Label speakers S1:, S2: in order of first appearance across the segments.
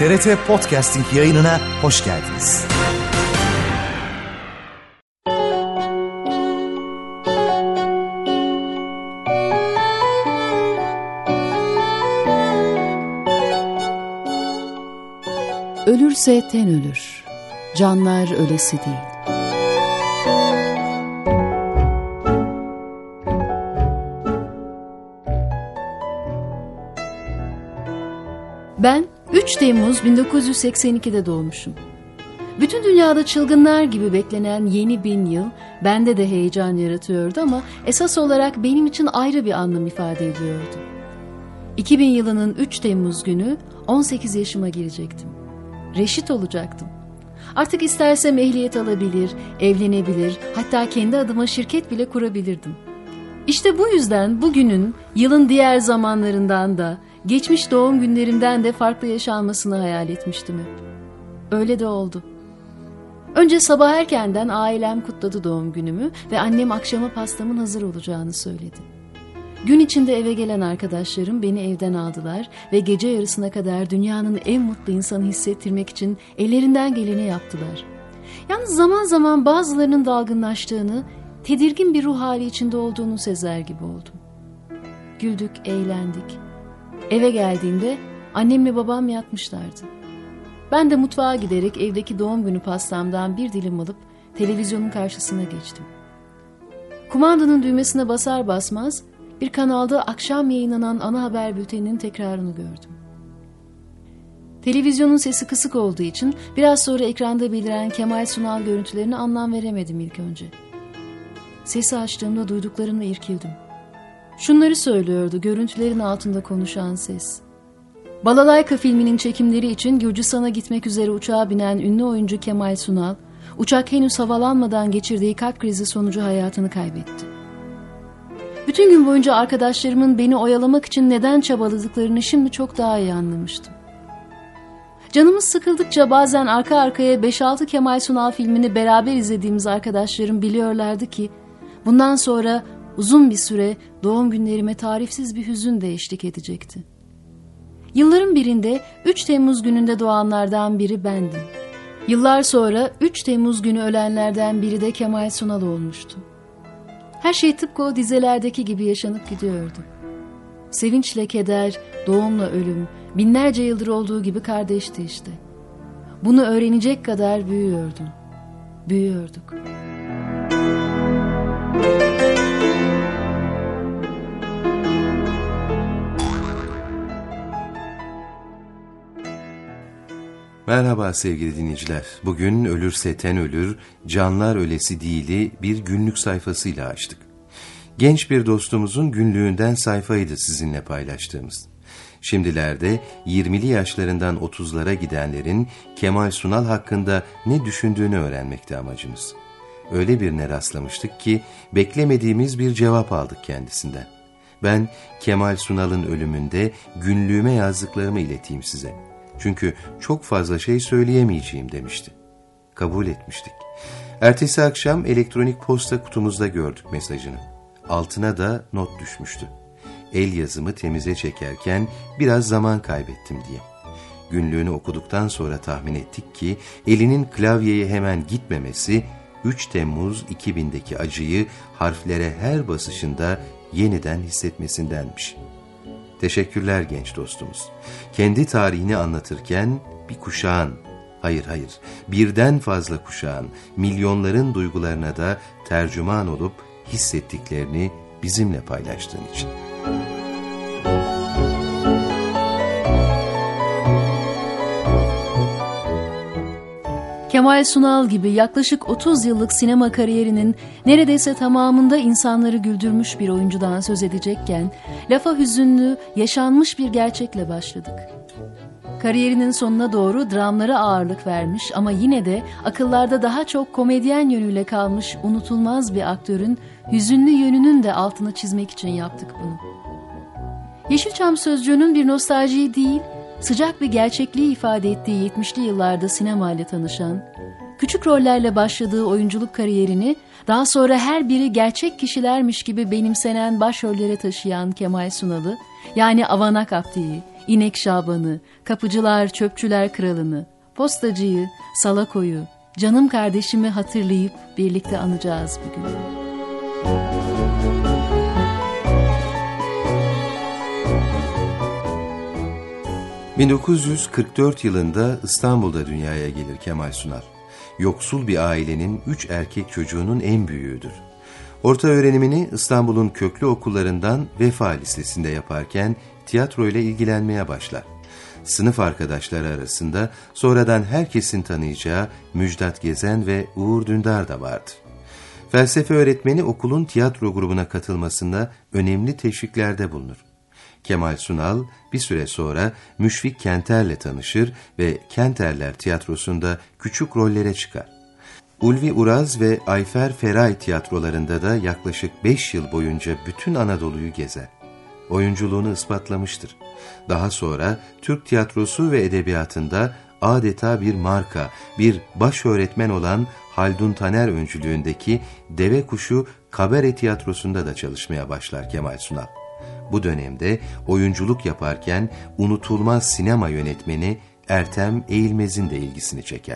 S1: TRT Podcasting yayınına hoş geldiniz.
S2: Ölürse ten ölür, canlar ölesi değil. Ben 3 Temmuz 1982'de doğmuşum. Bütün dünyada çılgınlar gibi beklenen yeni 1000 yıl bende de heyecan yaratıyordu ama esas olarak benim için ayrı bir anlam ifade ediyordu. 2000 yılının 3 Temmuz günü 18 yaşıma girecektim. Reşit olacaktım. Artık istersem ehliyet alabilir, evlenebilir, hatta kendi adıma şirket bile kurabilirdim. İşte bu yüzden bugünün yılın diğer zamanlarından da, geçmiş doğum günlerimden de farklı yaşanmasını hayal etmiştim hep. Öyle de oldu. Önce sabah erkenden ailem kutladı doğum günümü ve annem akşama pastamın hazır olacağını söyledi. Gün içinde eve gelen arkadaşlarım beni evden aldılar ve gece yarısına kadar dünyanın en mutlu insanı hissettirmek için ellerinden geleni yaptılar. Yalnız zaman zaman bazılarının dalgınlaştığını, tedirgin bir ruh hali içinde olduğunu sezer gibi oldum. Güldük, eğlendik. Eve geldiğimde annemle babam yatmışlardı. Ben de mutfağa giderek evdeki doğum günü pastamdan bir dilim alıp televizyonun karşısına geçtim. Kumandanın düğmesine basar basmaz bir kanalda akşam yayınlanan ana haber bülteninin tekrarını gördüm. Televizyonun sesi kısık olduğu için biraz sonra ekranda beliren Kemal Sunal görüntülerine anlam veremedim ilk önce. Sesi açtığımda duyduklarımla irkildim. Şunları söylüyordu görüntülerin altında konuşan ses. Balalayka filminin çekimleri için Gürcistan'a gitmek üzere uçağa binen ünlü oyuncu Kemal Sunal, uçak henüz havalanmadan geçirdiği kalp krizi sonucu hayatını kaybetti. Bütün gün boyunca arkadaşlarımın beni oyalamak için neden çabaladıklarını şimdi çok daha iyi anlamıştım. Canımız sıkıldıkça bazen arka arkaya 5-6 Kemal Sunal filmini beraber izlediğimiz arkadaşlarım biliyorlardı ki bundan sonra uzun bir süre doğum günlerime tarifsiz bir hüzün de eşlik edecekti. Yılların birinde 3 Temmuz gününde doğanlardan biri bendim. Yıllar sonra 3 Temmuz günü ölenlerden biri de Kemal Sunal olmuştu. Her şey tıpkı o dizelerdeki gibi yaşanıp gidiyordu. Sevinçle keder, doğumla ölüm, binlerce yıldır olduğu gibi kardeşti işte. Bunu öğrenecek kadar büyüyordum. Büyüyorduk.
S3: Merhaba sevgili dinleyiciler. Bugün Ölürse ten ölür, canlar ölesi değil'i bir günlük sayfasıyla açtık. Genç bir dostumuzun günlüğünden sayfaydı sizinle paylaştığımız. Şimdilerde 20'li yaşlarından 30'lara gidenlerin Kemal Sunal hakkında ne düşündüğünü öğrenmekte amacımız. Öyle birine rastlamıştık ki beklemediğimiz bir cevap aldık kendisinden. Ben Kemal Sunal'ın ölümünde günlüğüme yazdıklarımı ileteyim size. Çünkü çok fazla şey söyleyemeyeceğim demişti. Kabul etmiştik. Ertesi akşam elektronik posta kutumuzda gördük mesajını. Altına da not düşmüştü. El yazımı temize çekerken biraz zaman kaybettim diye. Günlüğünü okuduktan sonra tahmin ettik ki elinin klavyeye hemen gitmemesi 3 Temmuz 2000'deki acıyı harflere her basışında yeniden hissetmesindenmiş. Teşekkürler genç dostumuz. Kendi tarihini anlatırken bir kuşağın, hayır birden fazla kuşağın, milyonların duygularına da tercüman olup hissettiklerini bizimle paylaştığın için.
S2: Kemal Sunal gibi yaklaşık 30 yıllık sinema kariyerinin neredeyse tamamında insanları güldürmüş bir oyuncudan söz edecekken, lafa hüzünlü, yaşanmış bir gerçekle başladık. Kariyerinin sonuna doğru dramlara ağırlık vermiş ama yine de akıllarda daha çok komedyen yönüyle kalmış unutulmaz bir aktörün hüzünlü yönünün de altını çizmek için yaptık bunu. Yeşilçam sözcüğünün bir nostaljiyi değil, sıcak bir gerçekliği ifade ettiği 70'li yıllarda sinemayla tanışan, küçük rollerle başladığı oyunculuk kariyerini daha sonra her biri gerçek kişilermiş gibi benimsenen başrollere taşıyan Kemal Sunal'ı, yani Avanak Abdi'yi, İnek Şaban'ı, Kapıcılar Çöpçüler Kralı'nı, Postacıyı, Salako'yu, canım kardeşimi hatırlayıp birlikte anacağız bugün.
S3: 1944 yılında İstanbul'da dünyaya gelir Kemal Sunal. Yoksul bir ailenin 3 erkek çocuğunun en büyüğüdür. Orta öğrenimini İstanbul'un köklü okullarından Vefa Lisesi'nde yaparken tiyatro ile ilgilenmeye başlar. Sınıf arkadaşları arasında sonradan herkesin tanıyacağı Müjdat Gezen ve Uğur Dündar da vardır. Felsefe öğretmeni okulun tiyatro grubuna katılmasında önemli teşviklerde bulunur. Kemal Sunal bir süre sonra Müşfik Kenter'le tanışır ve Kenterler Tiyatrosu'nda küçük rollere çıkar. Ulvi Uraz ve Ayfer Feray tiyatrolarında da yaklaşık 5 yıl boyunca bütün Anadolu'yu gezer. Oyunculuğunu ispatlamıştır. Daha sonra Türk tiyatrosu ve edebiyatında adeta bir marka, bir baş öğretmen olan Haldun Taner öncülüğündeki Deve Kuşu Kabare Tiyatrosu'nda da çalışmaya başlar Kemal Sunal. Bu dönemde oyunculuk yaparken unutulmaz sinema yönetmeni Ertem Eğilmez'in de ilgisini çeker.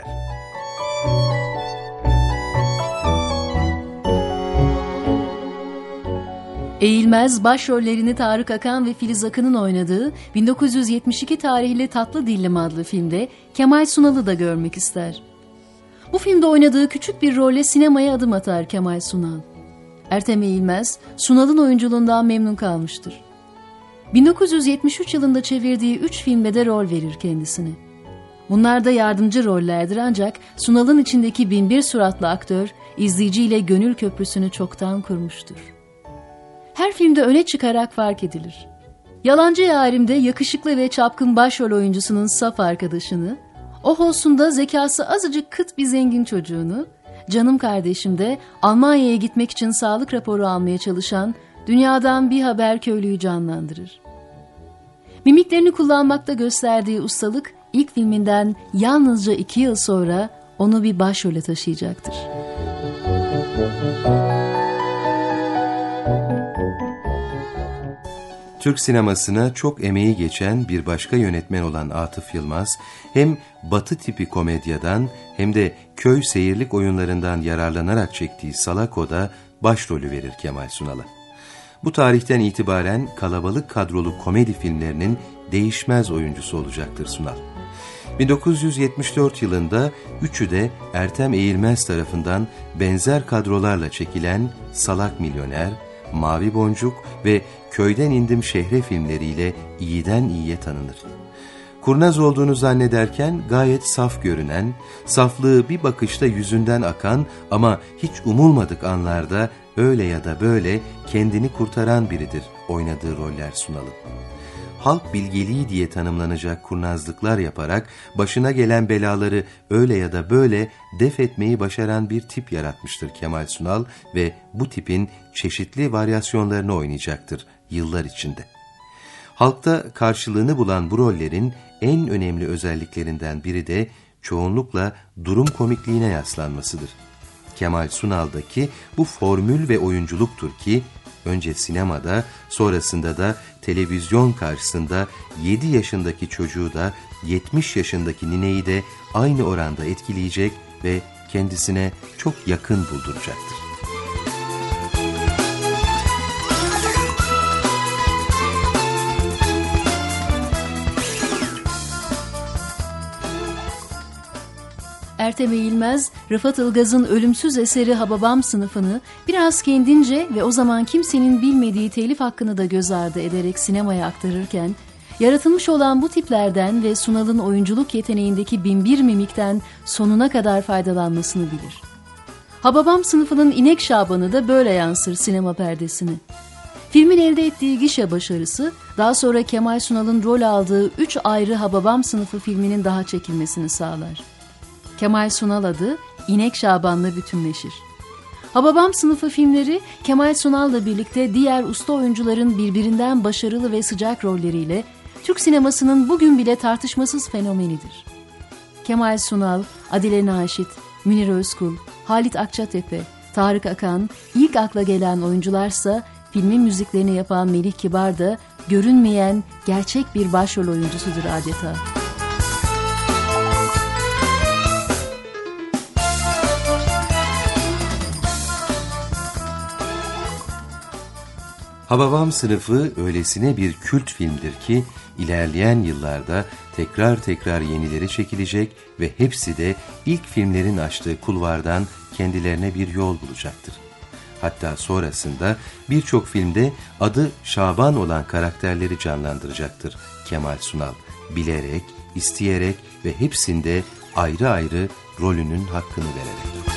S2: Eğilmez başrollerini Tarık Akan ve Filiz Akın'ın oynadığı 1972 tarihli Tatlı Dillim adlı filmde Kemal Sunal'ı da görmek ister. Bu filmde oynadığı küçük bir rolle sinemaya adım atar Kemal Sunal. Ertem Eğilmez, Sunal'ın oyunculuğundan memnun kalmıştır. 1973 yılında çevirdiği 3 filmde de rol verir kendisine. Bunlar da yardımcı rollerdir ancak Sunal'ın içindeki binbir suratlı aktör, izleyiciyle gönül köprüsünü çoktan kurmuştur. Her filmde öne çıkarak fark edilir. Yalancı Yarim'de yakışıklı ve çapkın başrol oyuncusunun saf arkadaşını, Oh Olsun'da zekası azıcık kıt bir zengin çocuğunu, Canım Kardeşim'de Almanya'ya gitmek için sağlık raporu almaya çalışan dünyadan bir haber köylüyü canlandırır. Mimiklerini kullanmakta gösterdiği ustalık ilk filminden yalnızca 2 yıl sonra onu bir başrole taşıyacaktır.
S3: Türk sinemasına çok emeği geçen bir başka yönetmen olan Atıf Yılmaz, hem batı tipi komedyadan hem de köy seyirlik oyunlarından yararlanarak çektiği Salako'da başrolü verir Kemal Sunal'a. Bu tarihten itibaren kalabalık kadrolu komedi filmlerinin değişmez oyuncusu olacaktır Sunal. 1974 yılında üçü de Ertem Eğilmez tarafından benzer kadrolarla çekilen Salak Milyoner, Mavi Boncuk ve Köyden İndim Şehre filmleriyle iyiden iyiye tanınır. Kurnaz olduğunu zannederken gayet saf görünen, saflığı bir bakışta yüzünden akan ama hiç umulmadık anlarda öyle ya da böyle kendini kurtaran biridir oynadığı roller Sunal'ın. Halk bilgeliği diye tanımlanacak kurnazlıklar yaparak başına gelen belaları öyle ya da böyle def etmeyi başaran bir tip yaratmıştır Kemal Sunal ve bu tipin çeşitli varyasyonlarını oynayacaktır yıllar içinde. Halkta karşılığını bulan bu rollerin en önemli özelliklerinden biri de çoğunlukla durum komikliğine yaslanmasıdır. Kemal Sunal'daki bu formül ve oyunculuktur ki, önce sinemada, sonrasında da televizyon karşısında 7 yaşındaki çocuğu da 70 yaşındaki nineyi de aynı oranda etkileyecek ve kendisine çok yakın bulduracaktır.
S2: Ertem Eğilmez, Rıfat Ilgaz'ın ölümsüz eseri Hababam Sınıfı'nı biraz kendince ve o zaman kimsenin bilmediği telif hakkını da göz ardı ederek sinemaya aktarırken, yaratılmış olan bu tiplerden ve Sunal'ın oyunculuk yeteneğindeki binbir mimikten sonuna kadar faydalanmasını bilir. Hababam Sınıfı'nın İnek Şaban'ı da böyle yansır sinema perdesine. Filmin elde ettiği gişe başarısı, daha sonra Kemal Sunal'ın rol aldığı 3 ayrı Hababam Sınıfı filminin daha çekilmesini sağlar. Kemal Sunal adı İnek Şaban'la bütünleşir. Hababam Sınıfı filmleri Kemal Sunal'la birlikte diğer usta oyuncuların birbirinden başarılı ve sıcak rolleriyle Türk sinemasının bugün bile tartışmasız fenomenidir. Kemal Sunal, Adile Naşit, Münir Özkul, Halit Akçatepe, Tarık Akan, ilk akla gelen oyuncularsa filmin müziklerini yapan Melih Kibar da görünmeyen gerçek bir başrol oyuncusudur adeta.
S3: Hababam Sınıfı öylesine bir kült filmdir ki ilerleyen yıllarda tekrar tekrar yenileri çekilecek ve hepsi de ilk filmlerin açtığı kulvardan kendilerine bir yol bulacaktır. Hatta sonrasında birçok filmde adı Şaban olan karakterleri canlandıracaktır Kemal Sunal, bilerek, isteyerek ve hepsinde ayrı ayrı rolünün hakkını vererek.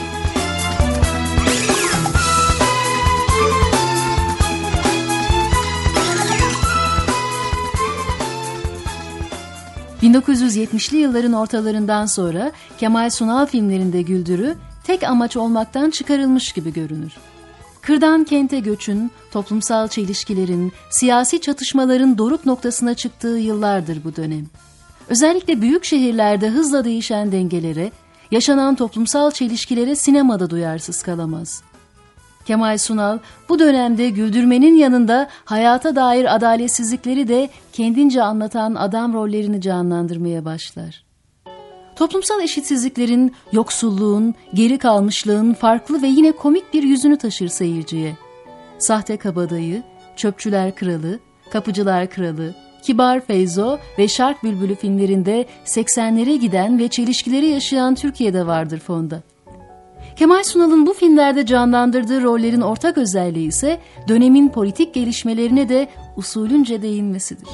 S2: ...1970'li yılların ortalarından sonra Kemal Sunal filmlerinde güldürü tek amaç olmaktan çıkarılmış gibi görünür. Kırdan kente göçün, toplumsal çelişkilerin, siyasi çatışmaların doruk noktasına çıktığı yıllardır bu dönem. Özellikle büyük şehirlerde hızla değişen dengelere, yaşanan toplumsal çelişkilere sinemada duyarsız kalamaz. Kemal Sunal bu dönemde güldürmenin yanında hayata dair adaletsizlikleri de kendince anlatan adam rollerini canlandırmaya başlar. Toplumsal eşitsizliklerin, yoksulluğun, geri kalmışlığın farklı ve yine komik bir yüzünü taşır seyirciye. Sahte Kabadayı, Çöpçüler Kralı, Kapıcılar Kralı, Kibar Feyzo ve Şark Bülbülü filmlerinde 80'lere giden ve çelişkileri yaşayan Türkiye'de vardır fonda. Kemal Sunal'ın bu filmlerde canlandırdığı rollerin ortak özelliği ise dönemin politik gelişmelerine de usulünce değinmesidir.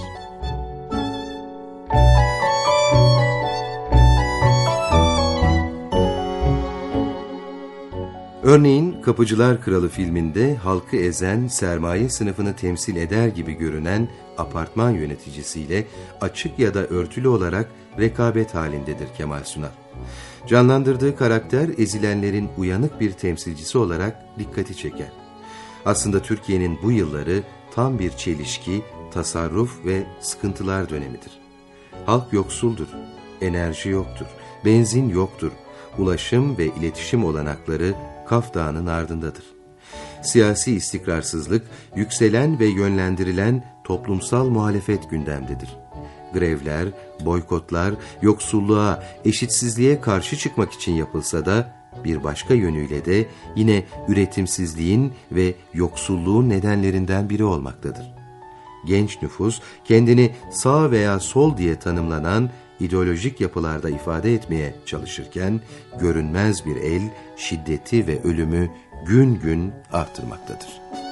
S3: Örneğin Kapıcılar Kralı filminde halkı ezen, sermaye sınıfını temsil eder gibi görünen apartman yöneticisiyle açık ya da örtülü olarak rekabet halindedir Kemal Sunal. Canlandırdığı karakter ezilenlerin uyanık bir temsilcisi olarak dikkati çeker. Aslında Türkiye'nin bu yılları tam bir çelişki, tasarruf ve sıkıntılar dönemidir. Halk yoksuldur, enerji yoktur, benzin yoktur, ulaşım ve iletişim olanakları Kaf Dağı'nın ardındadır. Siyasi istikrarsızlık, yükselen ve yönlendirilen toplumsal muhalefet gündemdedir. Grevler, boykotlar, yoksulluğa, eşitsizliğe karşı çıkmak için yapılsa da bir başka yönüyle de yine üretimsizliğin ve yoksulluğun nedenlerinden biri olmaktadır. Genç nüfus kendini sağ veya sol diye tanımlanan ideolojik yapılarda ifade etmeye çalışırken görünmez bir el şiddeti ve ölümü gün gün artırmaktadır.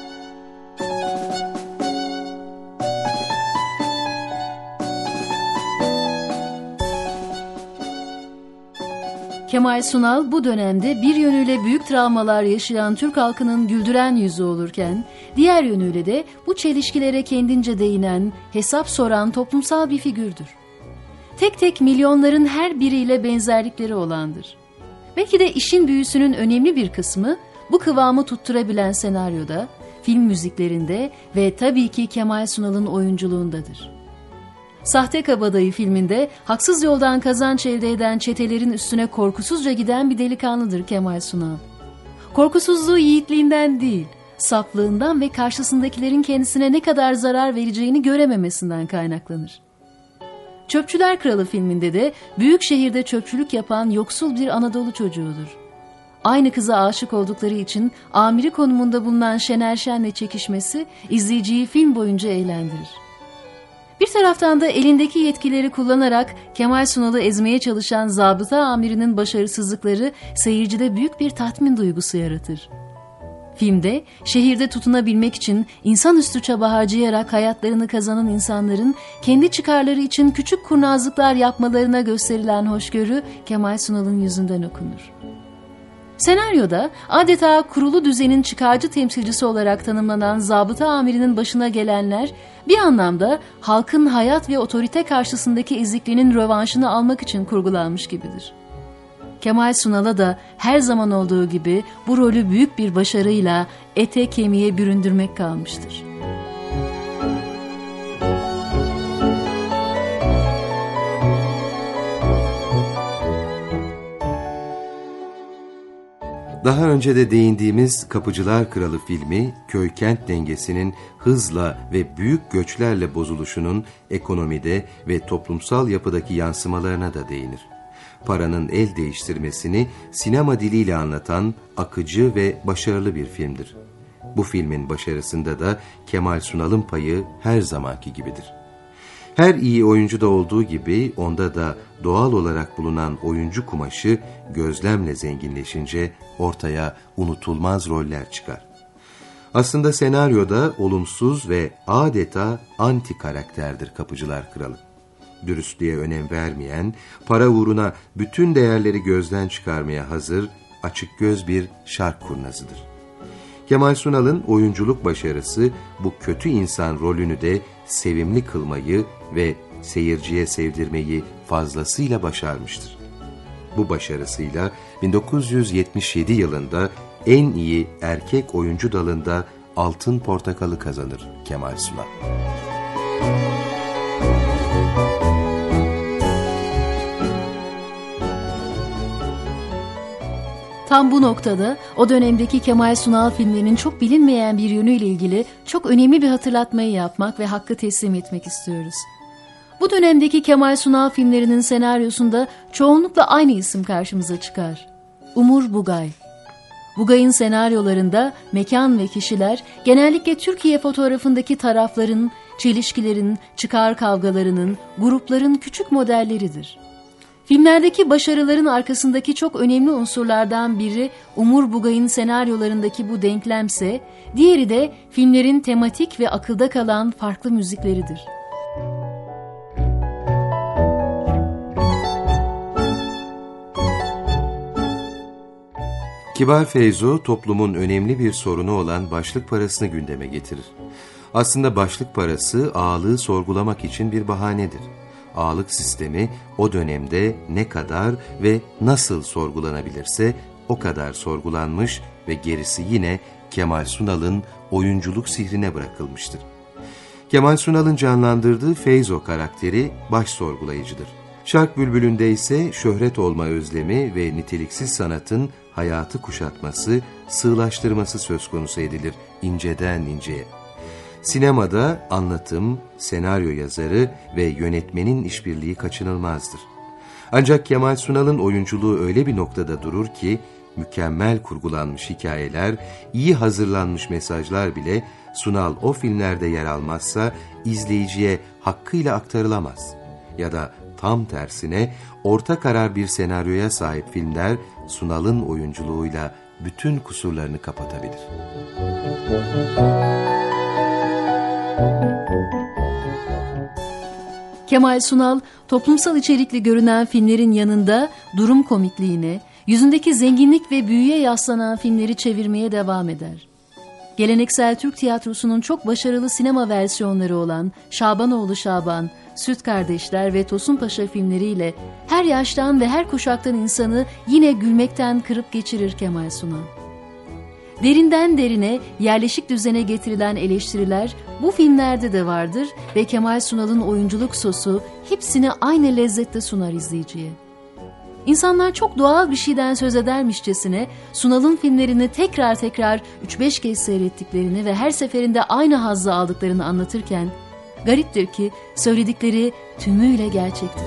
S2: Kemal Sunal bu dönemde bir yönüyle büyük travmalar yaşayan Türk halkının güldüren yüzü olurken, diğer yönüyle de bu çelişkilere kendince değinen, hesap soran toplumsal bir figürdür. Tek tek milyonların her biriyle benzerlikleri olandır. Belki de işin büyüsünün önemli bir kısmı bu kıvamı tutturabilen senaryoda, film müziklerinde ve tabii ki Kemal Sunal'ın oyunculuğundadır. Sahte Kabadayı filminde haksız yoldan kazanç elde eden çetelerin üstüne korkusuzca giden bir delikanlıdır Kemal Sunal. Korkusuzluğu yiğitliğinden değil, saflığından ve karşısındakilerin kendisine ne kadar zarar vereceğini görememesinden kaynaklanır. Çöpçüler Kralı filminde de büyük şehirde çöpçülük yapan yoksul bir Anadolu çocuğudur. Aynı kıza aşık oldukları için amiri konumunda bulunan Şener Şen'le çekişmesi izleyiciyi film boyunca eğlendirir. Bir taraftan da elindeki yetkileri kullanarak Kemal Sunal'ı ezmeye çalışan zabıta amirinin başarısızlıkları seyircide büyük bir tatmin duygusu yaratır. Filmde şehirde tutunabilmek için insanüstü çaba harcayarak hayatlarını kazanan insanların kendi çıkarları için küçük kurnazlıklar yapmalarına gösterilen hoşgörü Kemal Sunal'ın yüzünden okunur. Senaryoda adeta kurulu düzenin çıkarcı temsilcisi olarak tanımlanan zabıta amirinin başına gelenler bir anlamda halkın hayat ve otorite karşısındaki ezikliğinin rövanşını almak için kurgulanmış gibidir. Kemal Sunal'a da her zaman olduğu gibi bu rolü büyük bir başarıyla ete kemiğe büründürmek kalmıştır.
S3: Daha önce de değindiğimiz Kapıcılar Kralı filmi, köy-kent dengesinin hızla ve büyük göçlerle bozuluşunun ekonomide ve toplumsal yapıdaki yansımalarına da değinir. Paranın el değiştirmesini sinema diliyle anlatan akıcı ve başarılı bir filmdir. Bu filmin başarısında da Kemal Sunal'ın payı her zamanki gibidir. Her iyi oyuncuda olduğu gibi onda da doğal olarak bulunan oyuncu kumaşı gözlemle zenginleşince ortaya unutulmaz roller çıkar. Aslında senaryoda olumsuz ve adeta anti karakterdir Kapıcılar Kralı. Dürüstlüğe önem vermeyen, para uğruna bütün değerleri gözden çıkarmaya hazır, açıkgöz bir şark kurnazıdır. Kemal Sunal'ın oyunculuk başarısı bu kötü insan rolünü de sevimli kılmayı ve seyirciye sevdirmeyi fazlasıyla başarmıştır. Bu başarısıyla 1977 yılında en iyi erkek oyuncu dalında Altın Portakal'ı kazanır Kemal Sunal.
S2: Tam bu noktada o dönemdeki Kemal Sunal filmlerinin çok bilinmeyen bir yönüyle ilgili çok önemli bir hatırlatmayı yapmak ve hakkı teslim etmek istiyoruz. Bu dönemdeki Kemal Sunal filmlerinin senaryosunda çoğunlukla aynı isim karşımıza çıkar. Umur Bugay. Bugay'ın senaryolarında mekan ve kişiler genellikle Türkiye fotoğrafındaki tarafların, çelişkilerin, çıkar kavgalarının, grupların küçük modelleridir. Filmlerdeki başarıların arkasındaki çok önemli unsurlardan biri Umur Bugay'ın senaryolarındaki bu denklemse, diğeri de filmlerin tematik ve akılda kalan farklı müzikleridir.
S3: Kibar Feyzo toplumun önemli bir sorunu olan başlık parasını gündeme getirir. Aslında başlık parası ağalığı sorgulamak için bir bahanedir. Ağalık sistemi o dönemde ne kadar ve nasıl sorgulanabilirse o kadar sorgulanmış ve gerisi yine Kemal Sunal'ın oyunculuk sihrine bırakılmıştır. Kemal Sunal'ın canlandırdığı Feyzo karakteri baş sorgulayıcıdır. Şark Bülbülü'nde ise şöhret olma özlemi ve niteliksiz sanatın hayatı kuşatması, sığlaştırması söz konusu edilir inceden inceye. Sinemada anlatım, senaryo yazarı ve yönetmenin işbirliği kaçınılmazdır. Ancak Kemal Sunal'ın oyunculuğu öyle bir noktada durur ki, mükemmel kurgulanmış hikayeler, iyi hazırlanmış mesajlar bile Sunal o filmlerde yer almazsa izleyiciye hakkıyla aktarılamaz. Ya da tam tersine orta karar bir senaryoya sahip filmler Sunal'ın oyunculuğuyla bütün kusurlarını kapatabilir.
S2: Kemal Sunal, toplumsal içerikli görünen filmlerin yanında durum komikliğine, yüzündeki zenginlik ve büyüye yaslanan filmleri çevirmeye devam eder. Geleneksel Türk tiyatrosunun çok başarılı sinema versiyonları olan Şabanoğlu Şaban, Süt Kardeşler ve Tosun Paşa filmleriyle her yaştan ve her kuşaktan insanı yine gülmekten kırıp geçirir Kemal Sunal. Derinden derine, yerleşik düzene getirilen eleştiriler bu filmlerde de vardır ve Kemal Sunal'ın oyunculuk sosu hepsini aynı lezzette sunar izleyiciye. İnsanlar çok doğal bir şeyden söz edermişçesine Sunal'ın filmlerini tekrar 3-5 kez seyrettiklerini ve her seferinde aynı hazzı aldıklarını anlatırken, gariptir ki söyledikleri tümüyle gerçektir.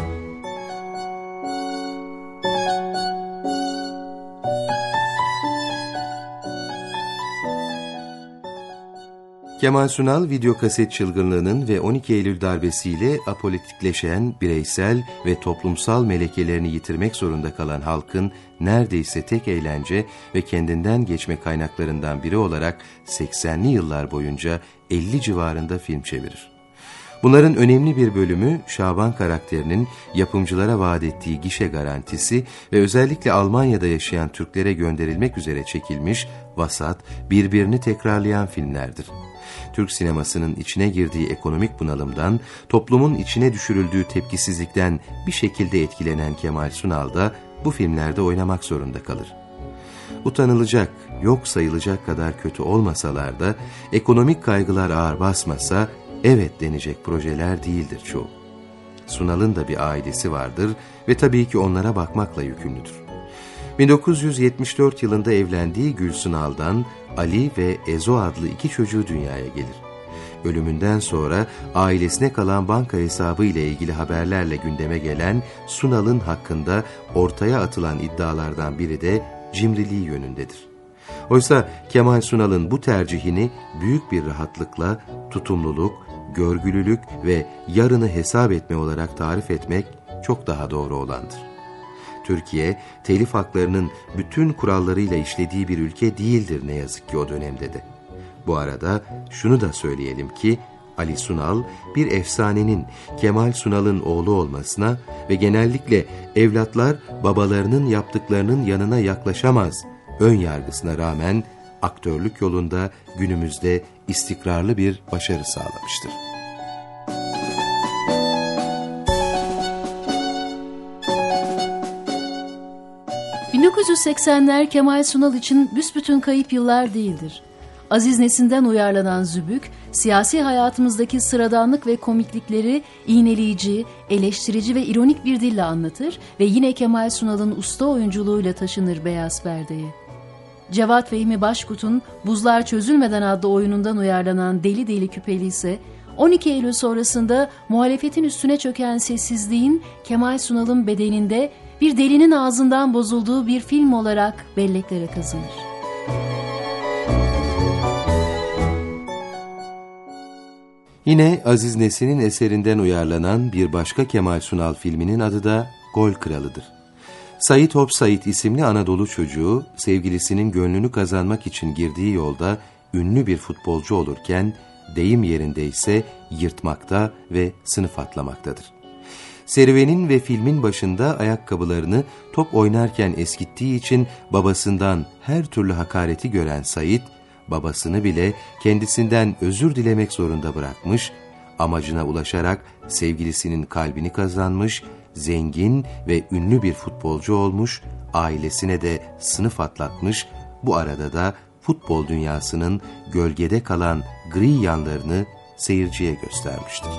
S3: Kemal Sunal, videokaset çılgınlığının ve 12 Eylül darbesiyle apolitikleşen, bireysel ve toplumsal melekelerini yitirmek zorunda kalan halkın neredeyse tek eğlence ve kendinden geçme kaynaklarından biri olarak 80'li yıllar boyunca 50 civarında film çevirir. Bunların önemli bir bölümü Şaban karakterinin yapımcılara vaat ettiği gişe garantisi ve özellikle Almanya'da yaşayan Türklere gönderilmek üzere çekilmiş, vasat, birbirini tekrarlayan filmlerdir. Türk sinemasının içine girdiği ekonomik bunalımdan, toplumun içine düşürüldüğü tepkisizlikten bir şekilde etkilenen Kemal Sunal da bu filmlerde oynamak zorunda kalır. Utanılacak, yok sayılacak kadar kötü olmasalar da, ekonomik kaygılar ağır basmasa, evet denecek projeler değildir çoğu. Sunal'ın da bir ailesi vardır ve tabii ki onlara bakmakla yükümlüdür. 1974 yılında evlendiği Gülsunal'dan Ali ve Ezo adlı 2 çocuğu dünyaya gelir. Ölümünden sonra ailesine kalan banka hesabı ile ilgili haberlerle gündeme gelen Sunal'ın hakkında ortaya atılan iddialardan biri de cimriliği yönündedir. Oysa Kemal Sunal'ın bu tercihini büyük bir rahatlıkla tutumluluk, görgülülük ve yarını hesap etme olarak tarif etmek çok daha doğru olandır. Türkiye, telif haklarının bütün kurallarıyla işlediği bir ülke değildir ne yazık ki o dönemde de. Bu arada şunu da söyleyelim ki, Ali Sunal bir efsanenin Kemal Sunal'ın oğlu olmasına ve genellikle evlatlar babalarının yaptıklarının yanına yaklaşamaz ön yargısına rağmen aktörlük yolunda günümüzde istikrarlı bir başarı sağlamıştır.
S2: ...1980'ler Kemal Sunal için büsbütün kayıp yıllar değildir. Aziz Nesin'den uyarlanan Zübük, siyasi hayatımızdaki sıradanlık ve komiklikleri iğneleyici, eleştirici ve ironik bir dille anlatır ve yine Kemal Sunal'ın usta oyunculuğuyla taşınır beyaz perdeye. Cevat Fehmi Başkut'un Buzlar Çözülmeden adlı oyunundan uyarlanan Deli Deli Küpeli ise 12 Eylül sonrasında muhalefetin üstüne çöken sessizliğin Kemal Sunal'ın bedeninde bir delinin ağzından bozulduğu bir film olarak belleklere kazanır.
S3: Yine Aziz Nesin'in eserinden uyarlanan bir başka Kemal Sunal filminin adı da Gol Kralı'dır. Sait Hop Sait isimli Anadolu çocuğu, sevgilisinin gönlünü kazanmak için girdiği yolda ünlü bir futbolcu olurken, deyim yerinde ise yırtmakta ve sınıf atlamaktadır. Serüvenin ve filmin başında ayakkabılarını top oynarken eskittiği için babasından her türlü hakareti gören Sait, babasını bile kendisinden özür dilemek zorunda bırakmış, amacına ulaşarak sevgilisinin kalbini kazanmış, zengin ve ünlü bir futbolcu olmuş, ailesine de sınıf atlatmış, bu arada da futbol dünyasının gölgede kalan gri yanlarını seyirciye göstermiştir.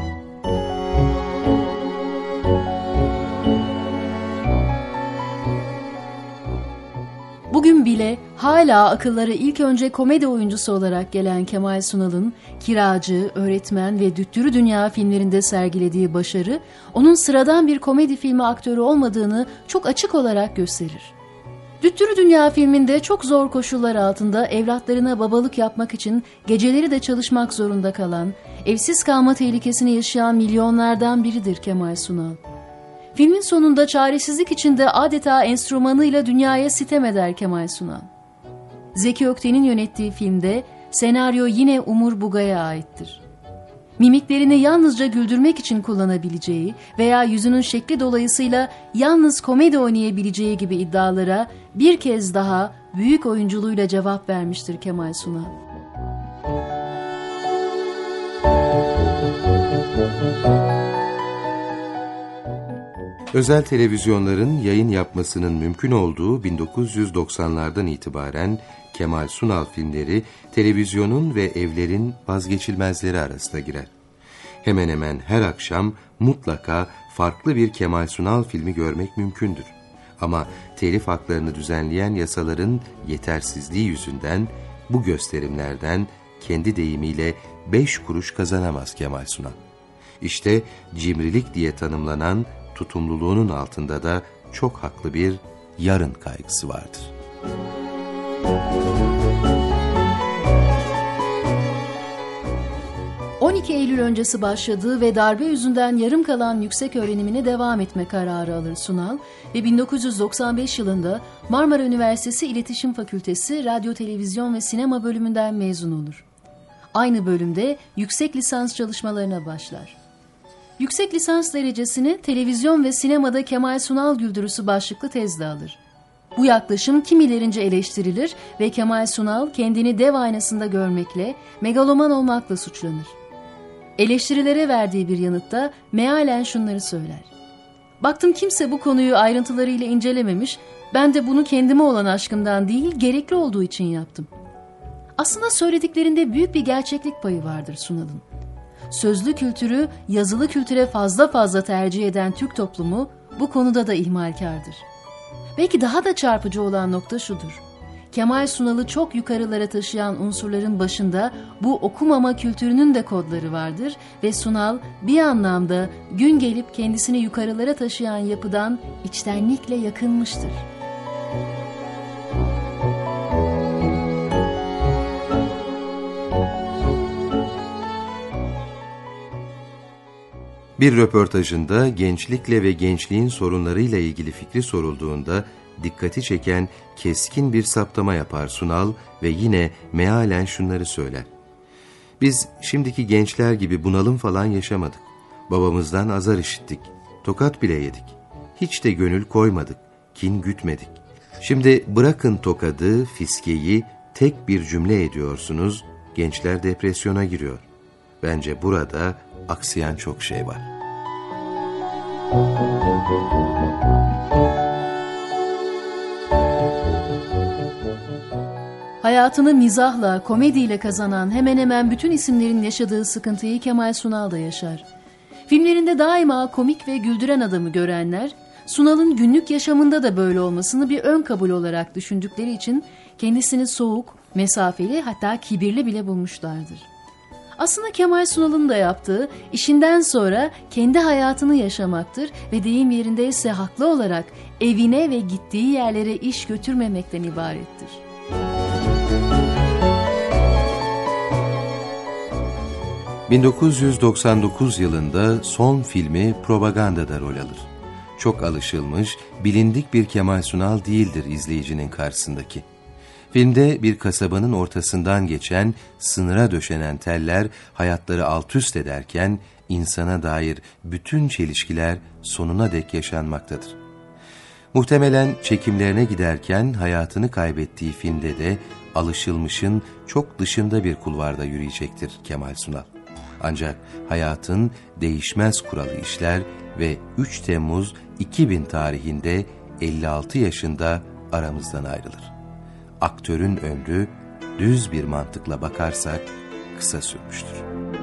S2: Bugün bile hala akıllara ilk önce komedi oyuncusu olarak gelen Kemal Sunal'ın Kiracı, Öğretmen ve Düttürü Dünya filmlerinde sergilediği başarı, onun sıradan bir komedi filmi aktörü olmadığını çok açık olarak gösterir. Düttürü Dünya filminde çok zor koşullar altında evlatlarına babalık yapmak için geceleri de çalışmak zorunda kalan, evsiz kalma tehlikesini yaşayan milyonlardan biridir Kemal Sunal. Filmin sonunda çaresizlik içinde adeta enstrümanıyla dünyaya sitem eder Kemal Sunal. Zeki Ökten'in yönettiği filmde senaryo yine Umur Bugay'a aittir. Mimiklerini yalnızca güldürmek için kullanabileceği veya yüzünün şekli dolayısıyla yalnız komedi oynayabileceği gibi iddialara bir kez daha büyük oyunculuğuyla cevap vermiştir Kemal Sunal.
S3: Özel televizyonların yayın yapmasının mümkün olduğu 1990'lardan itibaren Kemal Sunal filmleri televizyonun ve evlerin vazgeçilmezleri arasına girer. Hemen hemen her akşam mutlaka farklı bir Kemal Sunal filmi görmek mümkündür. Ama telif haklarını düzenleyen yasaların yetersizliği yüzünden bu gösterimlerden kendi deyimiyle 5 kuruş kazanamaz Kemal Sunal. İşte cimrilik diye tanımlanan tutumluluğunun altında da çok haklı bir yarın kaygısı vardır.
S2: ...12 Eylül öncesi başladığı ve darbe yüzünden yarım kalan yüksek öğrenimine devam etme kararı alır Sunal ve 1995 yılında Marmara Üniversitesi İletişim Fakültesi Radyo, Televizyon ve Sinema bölümünden mezun olur. Aynı bölümde yüksek lisans çalışmalarına başlar. Yüksek lisans derecesini Televizyon ve Sinemada Kemal Sunal Güldürüsü başlıklı tezle alır. Bu yaklaşım kimilerince eleştirilir ve Kemal Sunal kendini dev aynasında görmekle, megaloman olmakla suçlanır. Eleştirilere verdiği bir yanıtta mealen şunları söyler. Baktım kimse bu konuyu ayrıntılarıyla incelememiş, ben de bunu kendime olan aşkımdan değil, gerekli olduğu için yaptım. Aslında söylediklerinde büyük bir gerçeklik payı vardır Sunal'ın. Sözlü kültürü yazılı kültüre fazla tercih eden Türk toplumu bu konuda da ihmalkardır. Belki daha da çarpıcı olan nokta şudur. Kemal Sunal'ı çok yukarılara taşıyan unsurların başında bu okumama kültürünün de kodları vardır ve Sunal bir anlamda gün gelip kendisini yukarılara taşıyan yapıdan içtenlikle yakınmıştır.
S3: Bir röportajında gençlikle ve gençliğin sorunlarıyla ilgili fikri sorulduğunda dikkati çeken keskin bir saptama yapar Sunal ve yine mealen şunları söyler. Biz şimdiki gençler gibi bunalım falan yaşamadık. Babamızdan azar işittik. Tokat bile yedik. Hiç de gönül koymadık. Kin gütmedik. Şimdi bırakın tokadı, fiskeyi tek bir cümle ediyorsunuz. Gençler depresyona giriyor. Bence burada aksayan çok şey var.
S2: Hayatını mizahla, komediyle kazanan hemen hemen bütün isimlerin yaşadığı sıkıntıyı Kemal Sunal da yaşar. Filmlerinde daima komik ve güldüren adamı görenler, Sunal'ın günlük yaşamında da böyle olmasını bir ön kabul olarak düşündükleri için kendisini soğuk, mesafeli hatta kibirli bile bulmuşlardır. Aslında Kemal Sunal'ın da yaptığı işinden sonra kendi hayatını yaşamaktır ve deyim yerindeyse haklı olarak evine ve gittiği yerlere iş götürmemekten ibarettir.
S3: ...1999 yılında son filmi Propaganda'da rol alır. Çok alışılmış, bilindik bir Kemal Sunal değildir izleyicinin karşısındaki. Filmde bir kasabanın ortasından geçen, sınıra döşenen teller hayatları alt üst ederken insana dair bütün çelişkiler sonuna dek yaşanmaktadır. Muhtemelen çekimlerine giderken hayatını kaybettiği filmde de alışılmışın çok dışında bir kulvarda yürüyecektir Kemal Sunal. Ancak hayatın değişmez kuralı işler ve 3 Temmuz 2000 tarihinde 56 yaşında aramızdan ayrılır. Aktörün ömrü düz bir mantıkla bakarsak kısa sürmüştür.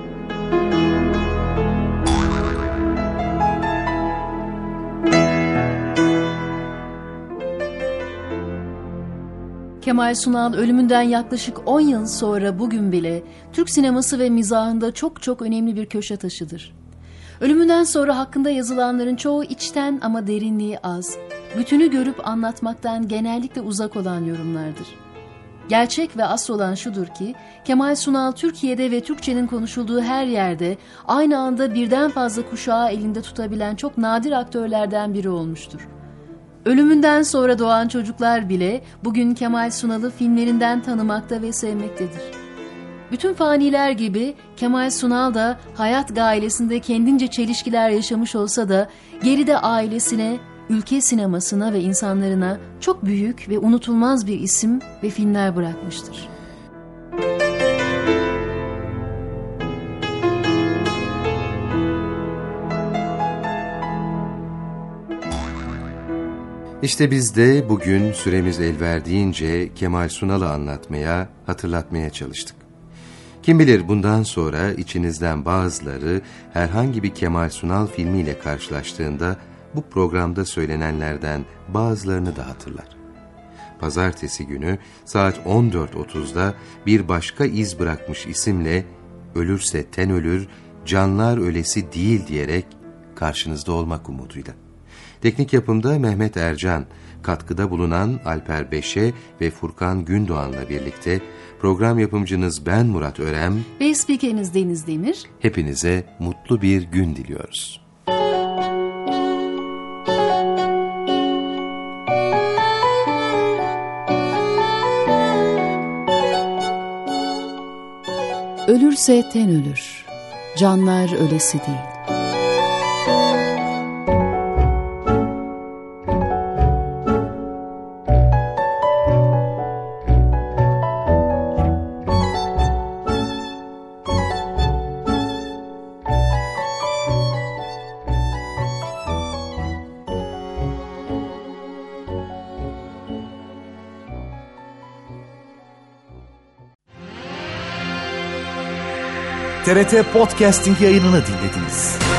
S2: Kemal Sunal ölümünden yaklaşık 10 yıl sonra bugün bile Türk sineması ve mizahında çok önemli bir köşe taşıdır. Ölümünden sonra hakkında yazılanların çoğu içten ama derinliği az, bütünü görüp anlatmaktan genellikle uzak olan yorumlardır. Gerçek ve asıl olan şudur ki, Kemal Sunal Türkiye'de ve Türkçenin konuşulduğu her yerde aynı anda birden fazla kuşağı elinde tutabilen çok nadir aktörlerden biri olmuştur. Ölümünden sonra doğan çocuklar bile bugün Kemal Sunal'ı filmlerinden tanımakta ve sevmektedir. Bütün faniler gibi Kemal Sunal da hayat gailesinde kendince çelişkiler yaşamış olsa da geride ailesine, ülke sinemasına ve insanlarına çok büyük ve unutulmaz bir isim ve filmler bırakmıştır.
S3: İşte biz de bugün süremiz el verdiğince Kemal Sunal'ı anlatmaya, hatırlatmaya çalıştık. Kim bilir bundan sonra içinizden bazıları herhangi bir Kemal Sunal filmiyle karşılaştığında bu programda söylenenlerden bazılarını da hatırlar. Pazartesi günü saat 14.30'da bir başka iz bırakmış isimle "Ölürse ten ölür, canlar ölesi değil" diyerek karşınızda olmak umuduyla. Teknik yapımda Mehmet Ercan, katkıda bulunan Alper Beşe ve Furkan Gündoğan'la birlikte program yapımcınız ben Murat Örem
S2: ve spikeriniz Deniz Demir.
S3: Hepinize mutlu bir gün diliyoruz.
S2: Ölürse ten ölür, canlar ölesi değil.
S1: TRT Podcasting yayınını dinlediniz.